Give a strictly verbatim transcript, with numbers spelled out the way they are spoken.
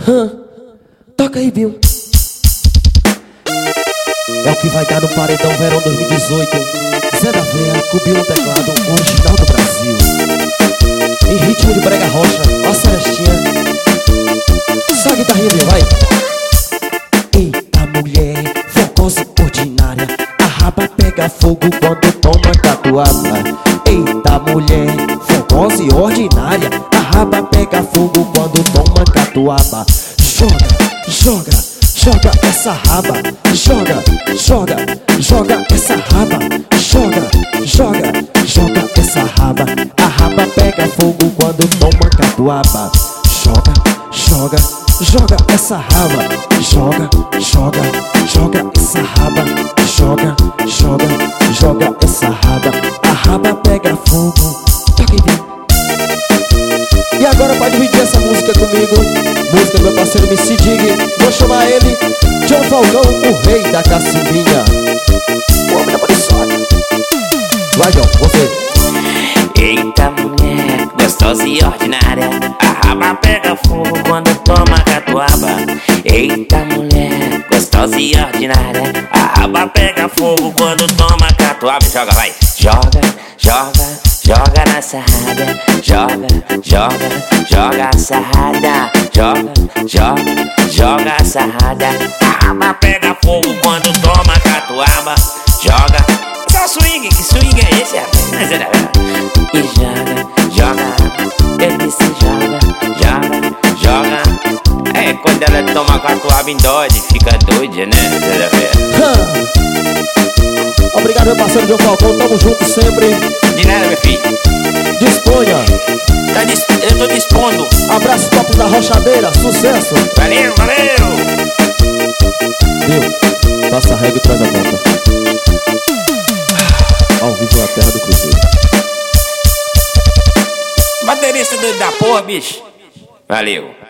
Hã? Toca aí, Bill. É o que vai dar no Paredão Verão dois mil e dezoito. Zé da Veia, com o Bill no teclado, original do Brasil. Em ritmo de brega rocha, ó a Celestinha. Só a guitarrinha, Bill, vai. Eita mulher, fogosa ordinária, a raba pega fogo quando toma catuaba. Eita mulher, fogosa e ordinária, a raba pega fogo quando toma catuaba. Joga, joga, joga essa raba. Joga, joga, joga essa raba. Joga, joga, joga essa raba. A raba pega fogo quando toma catuaba. Joga, joga, joga essa raba. Joga, joga, joga essa raba. Joga, joga, joga essa raba. A raba pega fogo. Toca aí, Bill. E agora pra dividir essa música comigo, música do meu parceiro M C Dig, vou chamar ele John Falcão, o rei da cacimbinha. O homem da muriçoca. Vai, John, você. Eita mulher, gostosa e ordinária, a raba pega fogo quando toma catuaba. Eita mulher, gostosa e ordinária, a raba pega fogo quando toma catuaba. Joga, vai, joga, joga, joga na sarrada. Joga, joga, joga a sarrada. Joga, joga, joga a sarrada. A raba pega fogo quando toma catuaba. Joga, só swing, que swing é esse, rapaz? E joga, joga, eu disse joga, joga, joga. É quando ela toma catuaba em dose, fica doida, né? Obrigado, meu parceiro John Falcão, tamo junto sempre. De nada, meu filho. Disponha. Tá dis eu tô dispondo. Abraço, topos da Rochadeira, sucesso. Valeu, valeu. Bill, passa a regra e traz a volta. Ao vivo na terra do Cruzeiro. Baterista doido da porra, bicho. Valeu.